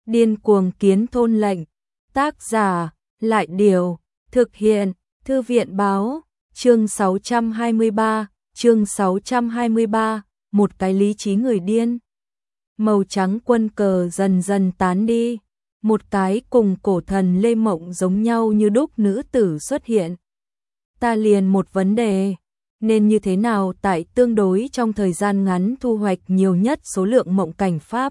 Điên cuồng kiến thôn lệnh. Tác giả, Lại Điều. Thực hiện, Thư viện Báo. Chương 623, một cái lý trí người điên. Màu trắng quân cờ dần dần tán đi. Một cái cùng cổ thần Lê Mộng giống nhau như đúc nữ tử xuất hiện. Ta liền một vấn đề. Nên như thế nào tại tương đối trong thời gian ngắn thu hoạch nhiều nhất số lượng mộng cảnh pháp?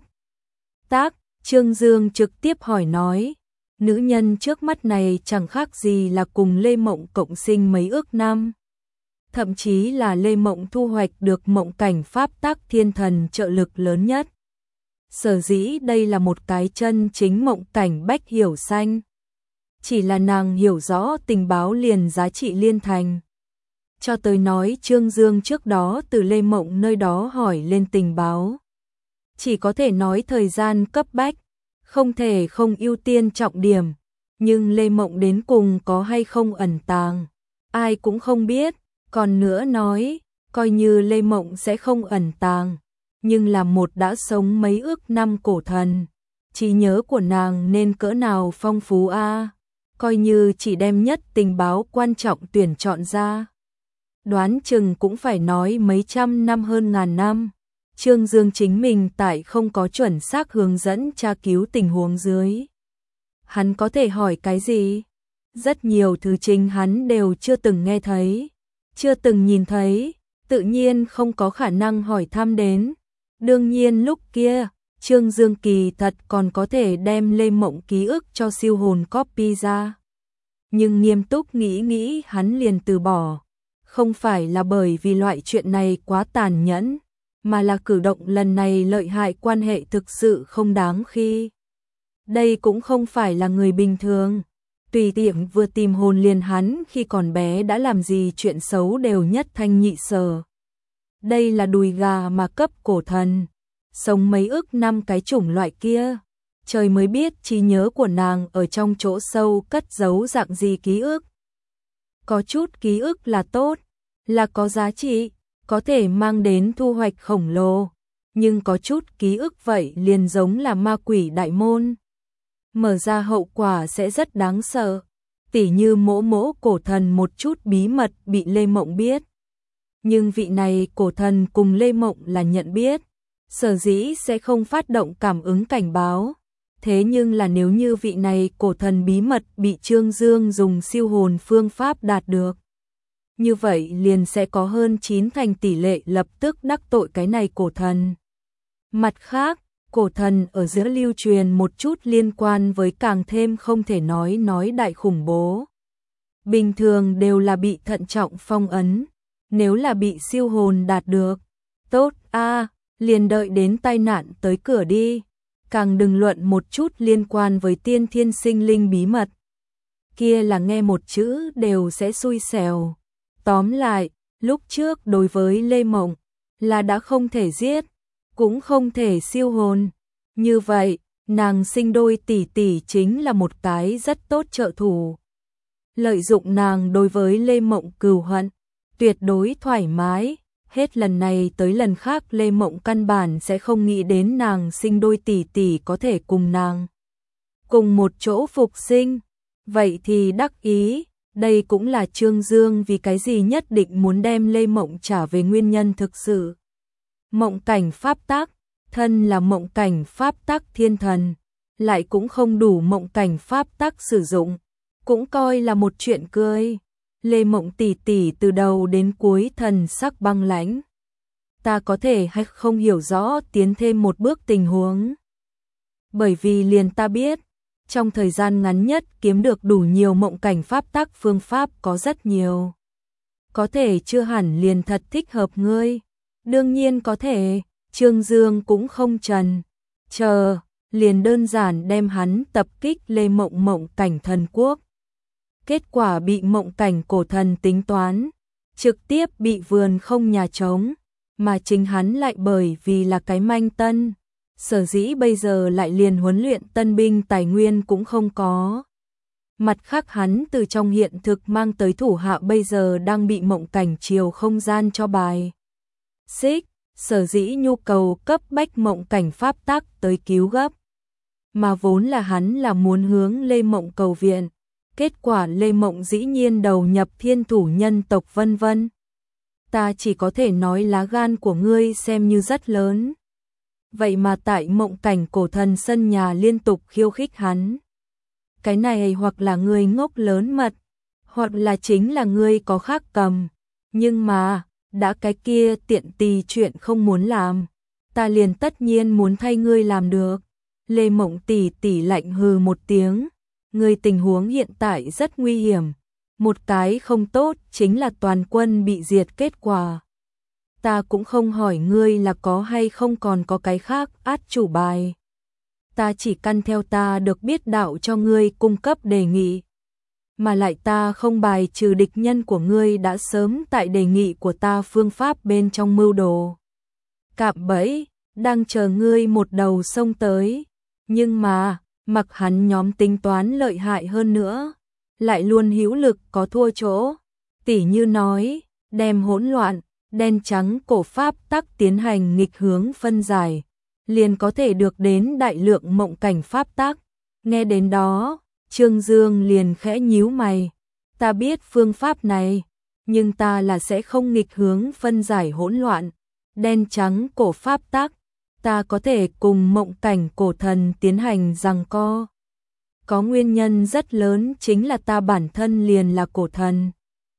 Trương Dương trực tiếp hỏi nói. Nữ nhân trước mắt này chẳng khác gì là cùng Lê Mộng cộng sinh mấy ước năm. Thậm chí là Lê Mộng thu hoạch được mộng cảnh pháp tác thiên thần trợ lực lớn nhất. Sở dĩ đây là một cái chân chính mộng cảnh bách hiểu xanh. Chỉ là nàng hiểu rõ tình báo liền giá trị liên thành. Cho tới nói Trương Dương trước đó từ Lê Mộng nơi đó hỏi lên tình báo. Chỉ có thể nói thời gian cấp bách, không thể không ưu tiên trọng điểm. Nhưng Lê Mộng đến cùng có hay không ẩn tàng, ai cũng không biết. Còn nữa nói, coi như Lê Mộng sẽ không ẩn tàng, nhưng là một đã sống mấy ước năm cổ thần. Trí nhớ của nàng nên cỡ nào phong phú a, coi như chỉ đem nhất tình báo quan trọng tuyển chọn ra. Đoán chừng cũng phải nói mấy trăm năm hơn ngàn năm. Trương Dương chính mình tại không có chuẩn xác hướng dẫn tra cứu tình huống dưới. Hắn có thể hỏi cái gì? Rất nhiều thứ chính hắn đều chưa từng nghe thấy, chưa từng nhìn thấy, tự nhiên không có khả năng hỏi thăm đến. Đương nhiên lúc kia, Trương Dương kỳ thật còn có thể đem Lê Mộng ký ức cho siêu hồn copy ra. Nhưng nghiêm túc nghĩ hắn liền từ bỏ. Không phải là bởi vì loại chuyện này quá tàn nhẫn, mà là cử động lần này lợi hại quan hệ thực sự không đáng khi. Đây cũng không phải là người bình thường. Tùy tiện vừa tìm hồn liền hắn khi còn bé đã làm gì chuyện xấu đều nhất thanh nhị sở. Đây là đùi gà mà cấp cổ thần. Sống mấy ước năm cái chủng loại kia. Trời mới biết trí nhớ của nàng ở trong chỗ sâu cất giấu dạng gì ký ức. Có chút ký ức là tốt, là có giá trị, có thể mang đến thu hoạch khổng lồ. Nhưng có chút ký ức vậy liền giống là ma quỷ đại môn. Mở ra hậu quả sẽ rất đáng sợ. Tỉ như mỗ cổ thần một chút bí mật bị Lê Mộng biết. Nhưng vị này cổ thần cùng Lê Mộng là nhận biết. Sở dĩ sẽ không phát động cảm ứng cảnh báo. Thế nhưng là nếu như vị này cổ thần bí mật bị Trương Dương dùng siêu hồn phương pháp đạt được, như vậy liền sẽ có hơn 9 thành tỷ lệ lập tức đắc tội cái này cổ thần. Mặt khác, cổ thần ở giữa lưu truyền một chút liên quan với càng thêm không thể nói đại khủng bố. Bình thường đều là bị thận trọng phong ấn, nếu là bị siêu hồn đạt được, tốt a, liền đợi đến tai nạn tới cửa đi. Càng đừng luận một chút liên quan với tiên thiên sinh linh bí mật. Kia là nghe một chữ đều sẽ xui xẻo. Tóm lại, lúc trước đối với Lê Mộng là đã không thể giết, cũng không thể siêu hồn. Như vậy, nàng sinh đôi tỷ tỷ chính là một cái rất tốt trợ thủ. Lợi dụng nàng đối với Lê Mộng cừu hận, tuyệt đối thoải mái. Hết lần này tới lần khác Lê Mộng căn bản sẽ không nghĩ đến nàng sinh đôi tỷ tỷ có thể cùng nàng cùng một chỗ phục sinh. Vậy thì đắc ý, đây cũng là Trương Dương vì cái gì nhất định muốn đem Lê Mộng trả về nguyên nhân thực sự. Mộng cảnh pháp tác, thân là mộng cảnh pháp tác thiên thần, lại cũng không đủ mộng cảnh pháp tác sử dụng, cũng coi là một chuyện cười. Lê Mộng tỷ tỷ từ đầu đến cuối thần sắc băng lãnh. Ta có thể hay không hiểu rõ tiến thêm một bước tình huống. Bởi vì liền ta biết, trong thời gian ngắn nhất kiếm được đủ nhiều mộng cảnh pháp tác phương pháp có rất nhiều. Có thể chưa hẳn liền thật thích hợp ngươi. Đương nhiên có thể, Trương Dương cũng không chần chờ, liền đơn giản đem hắn tập kích Lê Mộng mộng cảnh thần quốc. Kết quả bị mộng cảnh cổ thần tính toán, trực tiếp bị vườn không nhà trống, mà chính hắn lại bởi vì là cái manh tân, sở dĩ bây giờ lại liền huấn luyện tân binh tài nguyên cũng không có. Mặt khác hắn từ trong hiện thực mang tới thủ hạ bây giờ đang bị mộng cảnh chiều không gian cho bài xích, sở dĩ nhu cầu cấp bách mộng cảnh pháp tác tới cứu gấp. mà vốn là hắn là muốn hướng Lê Mộng cầu viện. Kết quả Lê Mộng dĩ nhiên đầu nhập Thiên Thủ nhân tộc vân vân. Ta chỉ có thể nói lá gan của ngươi xem như rất lớn. Vậy mà tại Mộng Cảnh Cổ Thần sân nhà liên tục khiêu khích hắn. Cái này hoặc là ngươi ngốc lớn mật, hoặc là chính là ngươi có khác cầm. Nhưng mà, đã cái kia tiện tì chuyện không muốn làm, ta liền tất nhiên muốn thay ngươi làm được. Lê Mộng tỷ tỷ lạnh hừ một tiếng, ngươi tình huống hiện tại rất nguy hiểm. Một cái không tốt chính là toàn quân bị diệt kết quả. Ta cũng không hỏi ngươi là có hay không còn có cái khác át chủ bài. Ta chỉ căn theo ta được biết đạo cho ngươi cung cấp đề nghị. Mà lại ta không bài trừ địch nhân của ngươi đã sớm tại đề nghị của ta phương pháp bên trong mưu đồ. Cạm bẫy, đang chờ ngươi một đầu sông tới. Nhưng mà, mặc hắn nhóm tính toán lợi hại hơn nữa, lại luôn hữu lực có thua chỗ. Tỉ như nói, đem hỗn loạn, đen trắng cổ pháp tắc tiến hành nghịch hướng phân giải, liền có thể được đến đại lượng mộng cảnh pháp tắc. Nghe đến đó, Trương Dương liền khẽ nhíu mày. Ta biết phương pháp này, nhưng ta là sẽ không nghịch hướng phân giải hỗn loạn, đen trắng cổ pháp tắc. Ta có thể cùng mộng cảnh cổ thần tiến hành giằng co. Có nguyên nhân rất lớn chính là ta bản thân liền là cổ thần.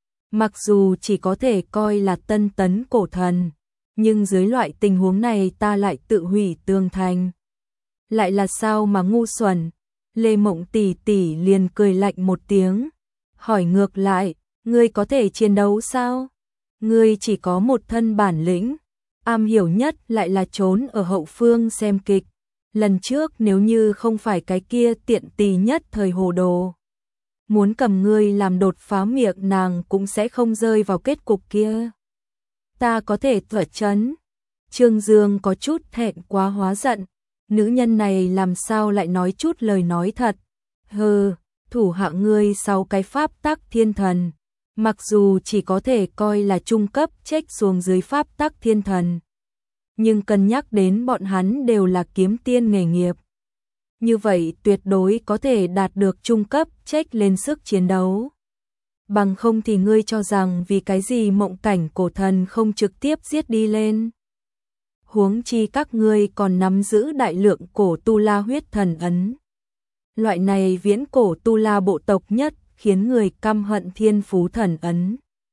Mặc dù chỉ có thể coi là tân tấn cổ thần, nhưng dưới loại tình huống này ta lại tự hủy tường thành. Lại là sao mà ngu xuẩn? Lê Mộng tỷ tỷ liền cười lạnh một tiếng, hỏi ngược lại, ngươi có thể chiến đấu sao? Ngươi chỉ có một thân bản lĩnh, am hiểu nhất lại là trốn ở hậu phương xem kịch. Lần trước nếu như không phải cái kia tiện tì nhất thời hồ đồ, muốn cầm ngươi làm đột phá miệng nàng cũng sẽ không rơi vào kết cục kia. Ta có thể tỏa chấn. Trương Dương có chút thẹn quá hóa giận. Nữ nhân này làm sao lại nói chút lời nói thật. Hừ, thủ hạ ngươi sau cái pháp tắc thiên thần. Mặc dù chỉ có thể coi là trung cấp trách xuống dưới pháp tắc thiên thần, nhưng cân nhắc đến bọn hắn đều là kiếm tiên nghề nghiệp. Như vậy tuyệt đối có thể đạt được trung cấp trách lên sức chiến đấu. Bằng không thì ngươi cho rằng vì cái gì mộng cảnh cổ thần không trực tiếp giết đi lên. Huống chi các ngươi còn nắm giữ đại lượng cổ tu la huyết thần ấn. Loại này viễn cổ tu la bộ tộc nhất khiến người căm hận thiên phú thần ấn.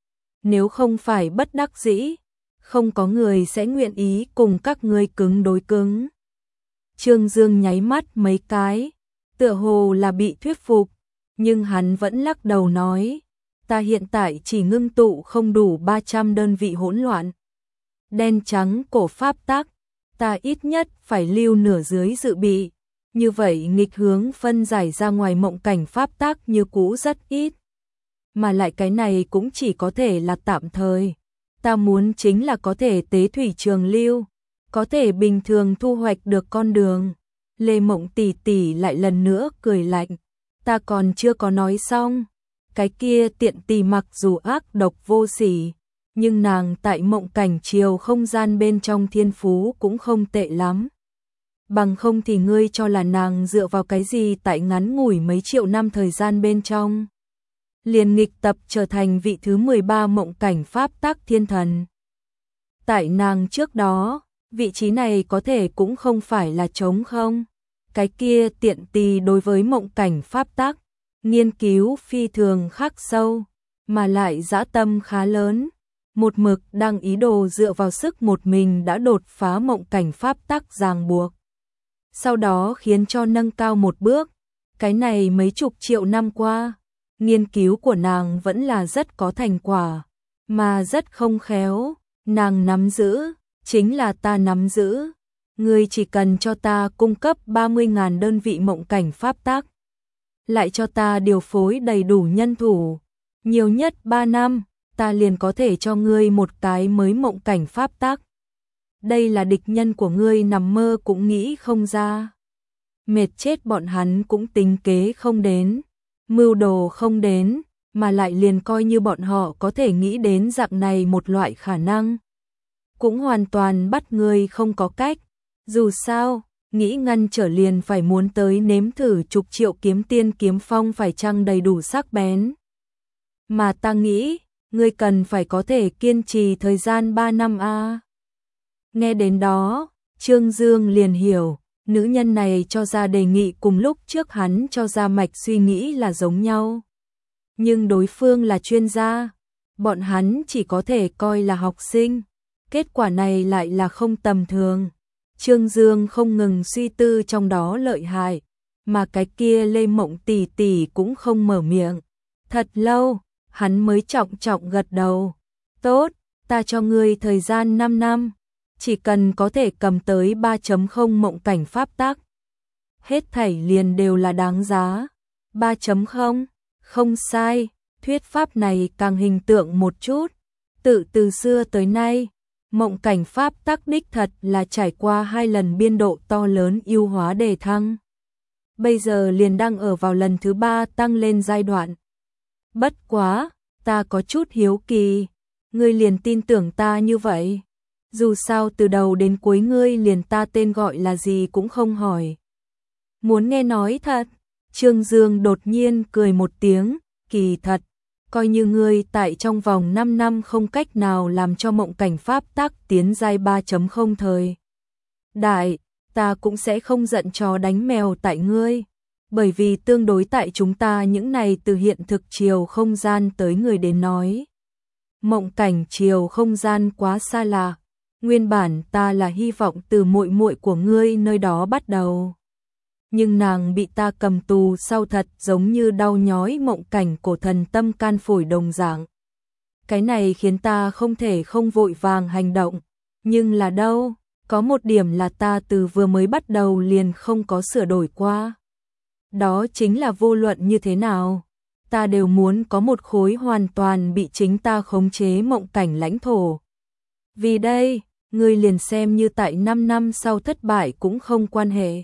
Nếu không phải bất đắc dĩ, không có người sẽ nguyện ý cùng các ngươi cứng đối cứng. Trương Dương nháy mắt mấy cái, tựa hồ là bị thuyết phục, nhưng hắn vẫn lắc đầu nói, ta hiện tại chỉ ngưng tụ không đủ 300 đơn vị hỗn loạn. Đen trắng cổ pháp tắc, ta ít nhất phải lưu nửa dưới dự bị, như vậy nghịch hướng phân giải ra ngoài mộng cảnh pháp tắc như cũ rất ít. Mà lại cái này cũng chỉ có thể là tạm thời. Ta muốn chính là có thể tế thủy trường lưu, có thể bình thường thu hoạch được con đường. Lê Mộng tỷ tỷ lại lần nữa cười lạnh, ta còn chưa có nói xong. Cái kia tiện tì mặc dù ác độc vô sỉ, nhưng nàng tại mộng cảnh chiều không gian bên trong thiên phú cũng không tệ lắm. Bằng không thì ngươi cho là nàng dựa vào cái gì tại ngắn ngủi mấy triệu năm thời gian bên trong liền nghịch tập trở thành vị thứ 13 mộng cảnh pháp tắc thiên thần. Tại nàng trước đó, vị trí này có thể cũng không phải là trống không. Cái kia tiện tì đối với mộng cảnh pháp tắc, nghiên cứu phi thường khắc sâu, mà lại dã tâm khá lớn. Một mực đang ý đồ dựa vào sức một mình đã đột phá mộng cảnh pháp tắc ràng buộc. Sau đó khiến cho nâng cao một bước. Cái này mấy chục triệu năm qua, nghiên cứu của nàng vẫn là rất có thành quả, mà rất không khéo. Nàng nắm giữ, chính là ta nắm giữ. Ngươi chỉ cần cho ta cung cấp 30.000 đơn vị mộng cảnh pháp tắc, lại cho ta điều phối đầy đủ nhân thủ, nhiều nhất 3 năm, ta liền có thể cho ngươi một cái mới mộng cảnh pháp tắc. Đây là địch nhân của ngươi nằm mơ cũng nghĩ không ra. Mệt chết bọn hắn cũng tính kế không đến, mưu đồ không đến, mà lại liền coi như bọn họ có thể nghĩ đến dạng này một loại khả năng. Cũng hoàn toàn bắt ngươi không có cách. Dù sao, nghĩ ngăn trở liền phải muốn tới nếm thử chục triệu kiếm tiên kiếm phong phải chăng đầy đủ sắc bén. Mà ta nghĩ, ngươi cần phải có thể kiên trì thời gian 3 năm a. Nghe đến đó, Trương Dương liền hiểu, nữ nhân này cho ra đề nghị cùng lúc trước hắn cho ra mạch suy nghĩ là giống nhau. Nhưng đối phương là chuyên gia, bọn hắn chỉ có thể coi là học sinh, kết quả này lại là không tầm thường. Trương Dương không ngừng suy tư trong đó lợi hại, mà cái kia Lê Mộng tỷ tỷ cũng không mở miệng. Thật lâu, hắn mới trọng trọng gật đầu. Tốt, ta cho ngươi thời gian 5 năm, chỉ cần có thể cầm tới 3.0 mộng cảnh pháp tắc. Hết thảy liền đều là đáng giá. 3.0, không sai, thuyết pháp này càng hình tượng một chút. Từ xưa tới nay, mộng cảnh pháp tắc đích thật là trải qua 2 lần biên độ to lớn ưu hóa đề thăng. Bây giờ liền đang ở vào lần thứ 3 tăng lên giai đoạn. Bất quá, ta có chút hiếu kỳ, ngươi liền tin tưởng ta như vậy. Dù sao từ đầu đến cuối ngươi liền ta tên gọi là gì cũng không hỏi. Muốn nghe nói thật, Trương Dương đột nhiên cười một tiếng, kỳ thật, coi như ngươi tại trong vòng 5 năm không cách nào làm cho mộng cảnh pháp tắc tiến giai 3.0 thời. Đại, ta cũng sẽ không giận chó đánh mèo tại ngươi, bởi vì tương đối tại chúng ta những này từ hiện thực chiều không gian tới người đến nói. Mộng cảnh chiều không gian quá xa lạ, nguyên bản ta là hy vọng từ muội muội của ngươi nơi đó bắt đầu. Nhưng nàng bị ta cầm tù sau thật giống như đau nhói mộng cảnh cổ thần tâm can phổi đồng dạng. Cái này khiến ta không thể không vội vàng hành động, nhưng là đâu, có một điểm là ta từ vừa mới bắt đầu liền không có sửa đổi qua. Đó chính là vô luận như thế nào, ta đều muốn có một khối hoàn toàn bị chính ta khống chế mộng cảnh lãnh thổ. Vì đây, ngươi liền xem như tại 5 năm sau thất bại cũng không quan hệ.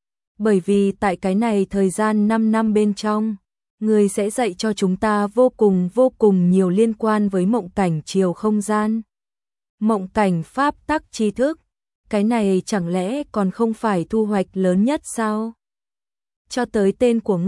Bởi vì tại cái này thời gian 5 năm bên trong, ngươi sẽ dạy cho chúng ta vô cùng nhiều liên quan với mộng cảnh chiều không gian. Mộng cảnh pháp tắc tri thức, cái này chẳng lẽ còn không phải thu hoạch lớn nhất sao? Cho tới tên của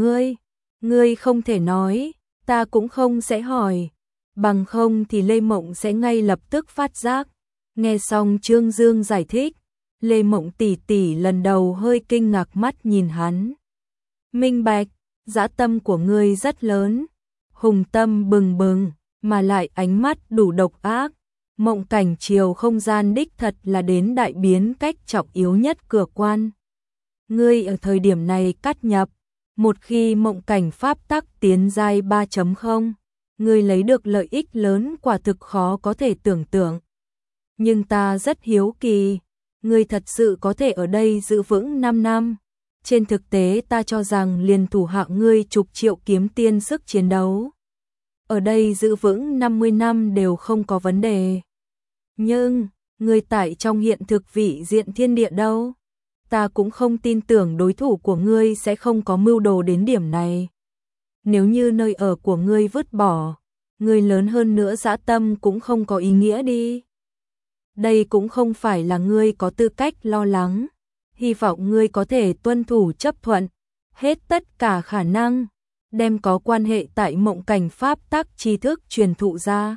ngươi không thể nói, ta cũng không sẽ hỏi, bằng không thì Lê Mộng sẽ ngay lập tức phát giác. Nghe xong Trương Dương giải thích, Lê Mộng tỷ tỷ lần đầu hơi kinh ngạc mắt nhìn hắn. Minh bạch, dã tâm của ngươi rất lớn, hùng tâm bừng bừng, mà lại ánh mắt đủ độc ác. Mộng cảnh chiều không gian đích thật là đến đại biến cách trọng yếu nhất cửa quan. Ngươi ở thời điểm này cắt nhập, một khi mộng cảnh pháp tắc tiến giai 3.0, ngươi lấy được lợi ích lớn quả thực khó có thể tưởng tượng. Nhưng ta rất hiếu kỳ, ngươi thật sự có thể ở đây giữ vững 5 năm. Trên thực tế ta cho rằng liền thủ hạ ngươi chục triệu kiếm tiên sức chiến đấu. Ở đây giữ vững 50 năm đều không có vấn đề. Nhưng, ngươi tại trong hiện thực vị diện thiên địa đâu? Ta cũng không tin tưởng đối thủ của ngươi sẽ không có mưu đồ đến điểm này. Nếu như nơi ở của ngươi vứt bỏ, ngươi lớn hơn nữa dã tâm cũng không có ý nghĩa đi. Đây cũng không phải là ngươi có tư cách lo lắng. Hy vọng ngươi có thể tuân thủ chấp thuận hết tất cả khả năng, đem có quan hệ tại mộng cảnh pháp tắc tri thức truyền thụ ra.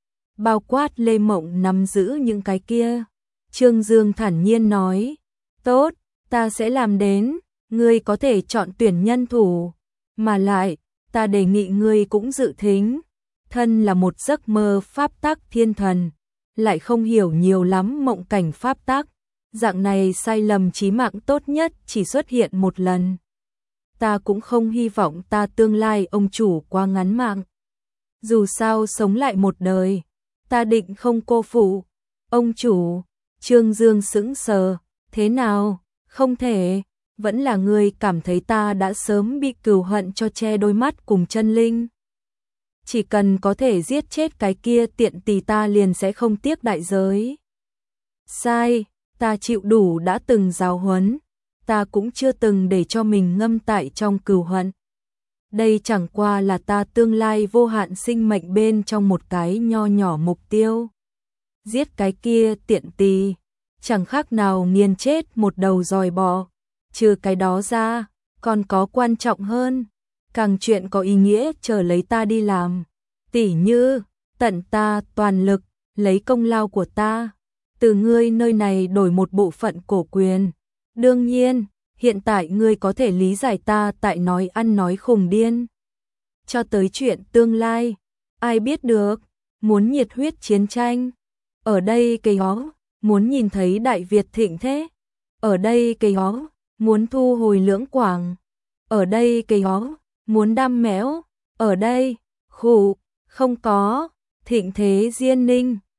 Bao quát Lê Mộng nắm giữ những cái kia. Trương Dương thản nhiên nói, tốt, ta sẽ làm đến, ngươi có thể chọn tuyển nhân thủ, mà lại, ta đề nghị ngươi cũng dự thính, thân là một giấc mơ pháp tắc thiên thần, lại không hiểu nhiều lắm mộng cảnh pháp tắc, dạng này sai lầm chí mạng tốt nhất chỉ xuất hiện một lần. Ta cũng không hy vọng ta tương lai ông chủ quá ngắn mạng. Dù sao sống lại một đời, ta định không cô phụ. Ông chủ, Trương Dương sững sờ, thế nào, không thể, vẫn là ngươi cảm thấy ta đã sớm bị cừu hận cho che đôi mắt cùng chân linh. Chỉ cần có thể giết chết cái kia tiện tỳ ta liền sẽ không tiếc đại giới. Sai, ta chịu đủ đã từng giáo huấn, ta cũng chưa từng để cho mình ngâm tại trong cừu hận. Đây chẳng qua là ta tương lai vô hạn sinh mệnh bên trong một cái nho nhỏ mục tiêu. Giết cái kia tiện tỳ, chẳng khác nào nghiền chết một đầu dòi bò. Trừ cái đó ra, còn có quan trọng hơn, càng chuyện có ý nghĩa chờ lấy ta đi làm. Tỉ như, tận ta toàn lực, lấy công lao của ta, từ ngươi nơi này đổi một bộ phận cổ quyền. Đương nhiên, hiện tại ngươi có thể lý giải ta tại nói ăn nói khùng điên. Cho tới chuyện tương lai, ai biết được, muốn nhiệt huyết chiến tranh. Ở đây cây hó, muốn nhìn thấy Đại Việt thịnh thế. Ở đây cây hó, muốn thu hồi Lưỡng Quảng. Ở đây cây hó, muốn đam mẽo. Ở đây, khủ, không có, thịnh thế Diên Ninh.